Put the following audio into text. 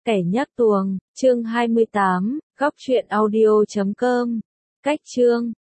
Kẻ nhắc tuồng, chương 28, góc truyện audio.com. Cách chương